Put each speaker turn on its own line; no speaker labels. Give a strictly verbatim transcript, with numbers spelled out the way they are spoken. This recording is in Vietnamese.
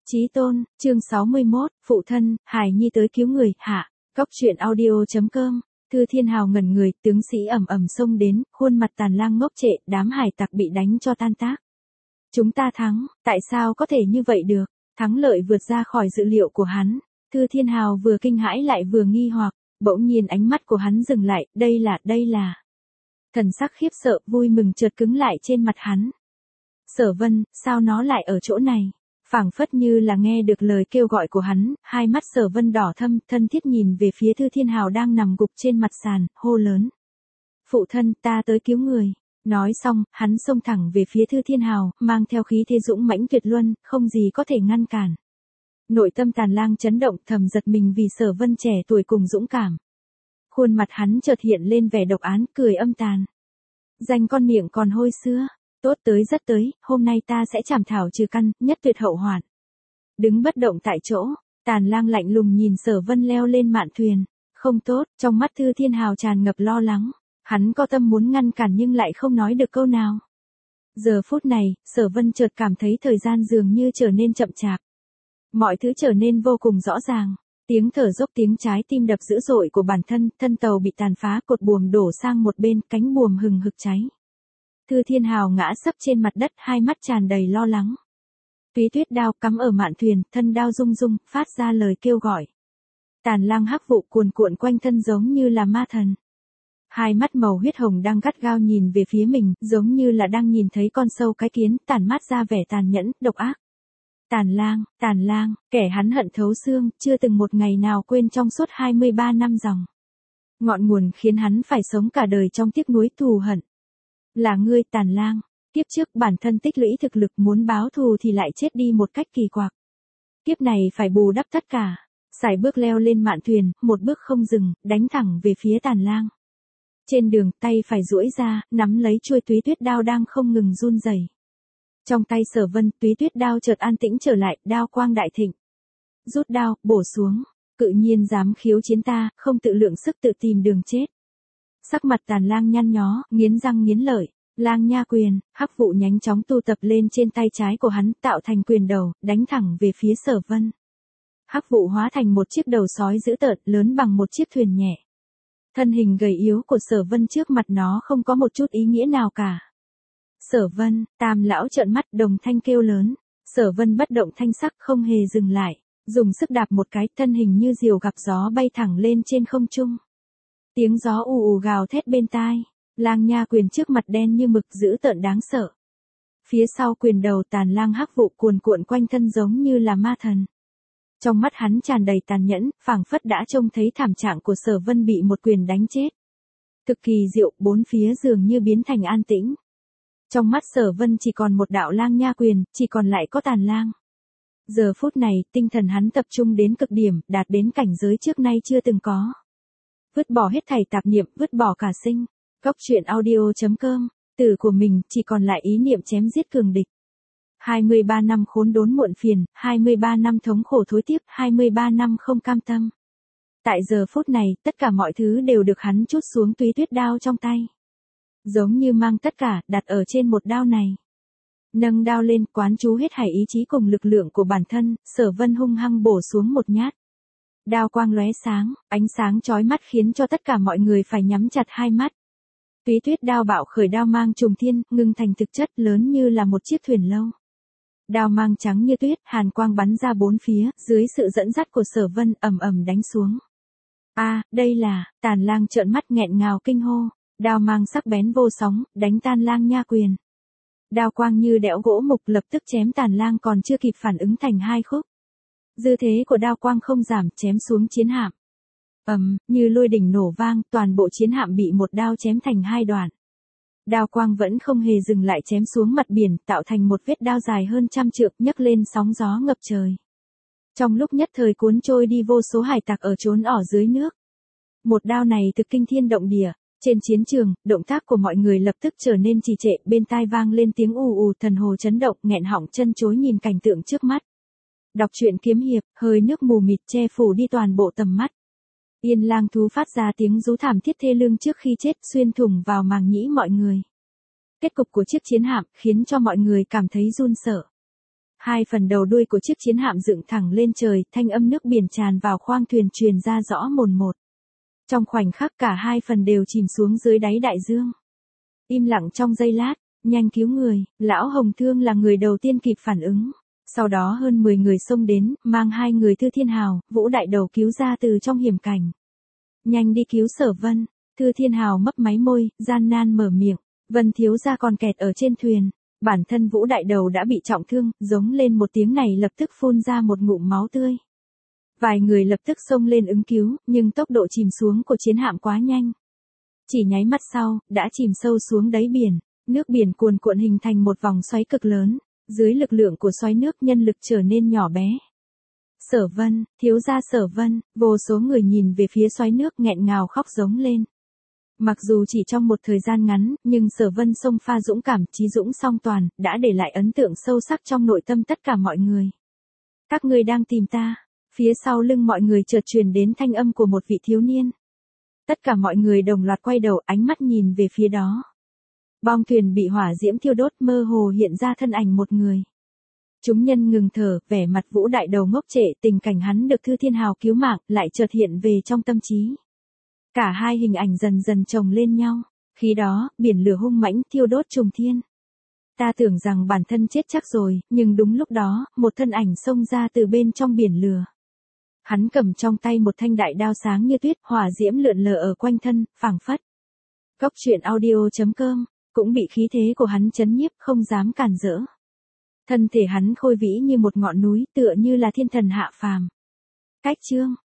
Chí tôn, chương sáu mươi mốt, phụ thân, Hải Nhi tới cứu người, hạ. Cóc truyện audio chấm com. Thư Thiên Hào ngẩn người, tướng sĩ ầm ầm xông đến, khuôn mặt Tàn Lang ngốc trệ, đám hải tặc bị đánh cho tan tác. Chúng ta thắng, tại sao có thể như vậy được? Thắng lợi vượt ra khỏi dự liệu của hắn. Thư Thiên Hào vừa kinh hãi lại vừa nghi hoặc, bỗng nhiên ánh mắt của hắn dừng lại, đây là, đây là. Thần sắc khiếp sợ, vui mừng chợt cứng lại trên mặt hắn. Sở Vân, sao nó lại ở chỗ này? Phảng phất như là nghe được lời kêu gọi của hắn, hai mắt Sở Vân đỏ thâm, thân thiết nhìn về phía Thư Thiên Hào đang nằm gục trên mặt sàn, hô lớn. Phụ thân, ta tới cứu người. Nói xong, hắn xông thẳng về phía Thư Thiên Hào, mang theo khí thế dũng mãnh tuyệt luân, không gì có thể ngăn cản. Nội tâm Tàn Lang chấn động, thầm giật mình vì Sở Vân trẻ tuổi cùng dũng cảm. Khuôn mặt hắn chợt hiện lên vẻ độc ác, cười âm tàn. Danh con miệng còn hôi sữa. Tốt tới rất tới, hôm nay ta sẽ chảm thảo trừ căn, nhất tuyệt hậu hoạn. Đứng bất động tại chỗ, Tàn Lang lạnh lùng nhìn Sở Vân leo lên mạn thuyền. Không tốt, trong mắt Thư Thiên Hào tràn ngập lo lắng. Hắn có tâm muốn ngăn cản nhưng lại không nói được câu nào. Giờ phút này, Sở Vân chợt cảm thấy thời gian dường như trở nên chậm chạp. Mọi thứ trở nên vô cùng rõ ràng. Tiếng thở dốc, tiếng trái tim đập dữ dội của bản thân, thân tàu bị tàn phá, cột buồm đổ sang một bên, cánh buồm hừng hực cháy. Thư Thiên Hào ngã sấp trên mặt đất, hai mắt tràn đầy lo lắng. Túy tuyết đao cắm ở mạn thuyền, thân đao rung rung, phát ra lời kêu gọi. Tàn Lang hắc vụ cuồn cuộn quanh thân giống như là ma thần. Hai mắt màu huyết hồng đang gắt gao nhìn về phía mình, giống như là đang nhìn thấy con sâu cái kiến, tản mát ra vẻ tàn nhẫn, độc ác. Tàn Lang, Tàn Lang, kẻ hắn hận thấu xương, chưa từng một ngày nào quên trong suốt hai mươi ba năm dòng. Ngọn nguồn khiến hắn phải sống cả đời trong tiếc nuối thù hận. Là ngươi, Tàn Lang. Kiếp trước bản thân tích lũy thực lực, muốn báo thù thì lại chết đi một cách kỳ quặc. Kiếp này phải bù đắp tất cả. Sải bước leo lên mạn thuyền, một bước không dừng, đánh thẳng về phía Tàn Lang. Trên đường, tay phải duỗi ra, nắm lấy chuôi túy tuyết đao đang không ngừng run rẩy. Trong tay Sở Vân, túy tuyết đao chợt an tĩnh trở lại, đao quang đại thịnh. Rút đao, bổ xuống. Cự nhiên dám khiêu chiến ta, không tự lượng sức tự tìm đường chết. Sắc mặt Tàn Lang nhăn nhó, nghiến răng nghiến lợi. Lang nha quyền, hắc vụ nhanh chóng tu tập lên trên tay trái của hắn, tạo thành quyền đầu, đánh thẳng về phía Sở Vân. Hắc vụ hóa thành một chiếc đầu sói dữ tợn, lớn bằng một chiếc thuyền nhẹ. Thân hình gầy yếu của Sở Vân trước mặt nó không có một chút ý nghĩa nào cả. Sở Vân, Tam lão trợn mắt, đồng thanh kêu lớn. Sở Vân bất động thanh sắc, không hề dừng lại, dùng sức đạp một cái, thân hình như diều gặp gió bay thẳng lên trên không trung. Tiếng gió ù ù gào thét bên tai. Lang nha quyền trước mặt đen như mực, dữ tợn đáng sợ. Phía sau quyền đầu Tàn Lang hắc vụ cuồn cuộn quanh thân giống như là ma thần. Trong mắt hắn tràn đầy tàn nhẫn, phảng phất đã trông thấy thảm trạng của Sở Vân bị một quyền đánh chết. Cực kỳ diệu, bốn phía dường như biến thành an tĩnh. Trong mắt Sở Vân chỉ còn một đạo lang nha quyền, chỉ còn lại có Tàn Lang. Giờ phút này, tinh thần hắn tập trung đến cực điểm, đạt đến cảnh giới trước nay chưa từng có. Vứt bỏ hết thảy tạp niệm, vứt bỏ cả sinh. Cóc truyện audio chấm com, tử của mình, chỉ còn lại ý niệm chém giết cường địch. hai mươi ba năm khốn đốn muộn phiền, hai mươi ba năm thống khổ thối tiếc, hai mươi ba năm không cam tâm. Tại giờ phút này, tất cả mọi thứ đều được hắn trút xuống túy tuyết đao trong tay. Giống như mang tất cả, đặt ở trên một đao này. Nâng đao lên, quán chú hết hải ý chí cùng lực lượng của bản thân, Sở Vân hung hăng bổ xuống một nhát. Đao quang lóe sáng, ánh sáng chói mắt khiến cho tất cả mọi người phải nhắm chặt hai mắt. Túy tuyết đao bạo khởi, đao mang trùng thiên, ngưng thành thực chất, lớn như là một chiếc thuyền lâu. Đao mang trắng như tuyết, hàn quang bắn ra bốn phía, dưới sự dẫn dắt của Sở Vân, ầm ầm đánh xuống. A, à, đây là, Tàn Lang trợn mắt nghẹn ngào kinh hô, đao mang sắc bén vô sóng, đánh tan Lang nha quyền. Đao quang như đẽo gỗ mục, lập tức chém Tàn Lang còn chưa kịp phản ứng thành hai khúc. Dư thế của đao quang không giảm, chém xuống chiến hạm. Ầm, um, như lôi đỉnh nổ vang, toàn bộ chiến hạm bị một đao chém thành hai đoạn. Đao quang vẫn không hề dừng lại, chém xuống mặt biển, tạo thành một vết đao dài hơn trăm trượng, nhấc lên sóng gió ngập trời. Trong lúc nhất thời cuốn trôi đi vô số hải tặc ở trốn ở dưới nước. Một đao này thực kinh thiên động địa. Trên chiến trường, động tác của mọi người lập tức trở nên trì trệ, bên tai vang lên tiếng ù ù, thần hồ chấn động, nghẹn họng chân chối nhìn cảnh tượng trước mắt. Đọc truyện kiếm hiệp, hơi nước mù mịt che phủ đi toàn bộ tầm mắt. Yên lang thú phát ra tiếng rú thảm thiết thê lương trước khi chết, xuyên thủng vào màng nhĩ mọi người. Kết cục của chiếc chiến hạm khiến cho mọi người cảm thấy run sợ. Hai phần đầu đuôi của chiếc chiến hạm dựng thẳng lên trời, thanh âm nước biển tràn vào khoang thuyền truyền ra rõ mồn một. Trong khoảnh khắc cả hai phần đều chìm xuống dưới đáy đại dương. Im lặng trong giây lát, nhanh cứu người, lão Hồng Thương là người đầu tiên kịp phản ứng. Sau đó hơn mười người xông đến, mang hai người Thư Thiên Hào, Vũ Đại Đầu cứu ra từ trong hiểm cảnh. Nhanh đi cứu Sở Vân, Thư Thiên Hào mấp máy môi, gian nan mở miệng, Vân thiếu gia còn kẹt ở trên thuyền. Bản thân Vũ Đại Đầu đã bị trọng thương, giống lên một tiếng này lập tức phun ra một ngụm máu tươi. Vài người lập tức xông lên ứng cứu, nhưng tốc độ chìm xuống của chiến hạm quá nhanh. Chỉ nháy mắt sau, đã chìm sâu xuống đáy biển, nước biển cuồn cuộn hình thành một vòng xoáy cực lớn, dưới lực lượng của xoáy nước nhân lực trở nên nhỏ bé. Sở Vân, thiếu gia Sở Vân, vô số người nhìn về phía xoáy nước nghẹn ngào khóc giống lên. Mặc dù chỉ trong một thời gian ngắn, nhưng Sở Vân xông pha dũng cảm, chí dũng song toàn, đã để lại ấn tượng sâu sắc trong nội tâm tất cả mọi người. Các ngươi đang tìm ta. Phía sau lưng mọi người chợt truyền đến thanh âm của một vị thiếu niên. Tất cả mọi người đồng loạt quay đầu, ánh mắt nhìn về phía đó. Bong thuyền bị hỏa diễm thiêu đốt, mơ hồ hiện ra thân ảnh một người. Chúng nhân ngừng thở, vẻ mặt Vũ Đại Đầu ngốc trệ, tình cảnh hắn được Thư Thiên Hào cứu mạng, lại chợt hiện về trong tâm trí. Cả hai hình ảnh dần dần chồng lên nhau, khi đó, biển lửa hung mãnh thiêu đốt trùng thiên. Ta tưởng rằng bản thân chết chắc rồi, nhưng đúng lúc đó, một thân ảnh xông ra từ bên trong biển lửa. Hắn cầm trong tay một thanh đại đao sáng như tuyết, hỏa diễm lượn lờ ở quanh thân, phảng phất. Cốc truyện audio chấm com, cũng bị khí thế của hắn chấn nhiếp, không dám cản rỡ. Thân thể hắn khôi vĩ như một ngọn núi, tựa như là thiên thần hạ phàm. Cách chương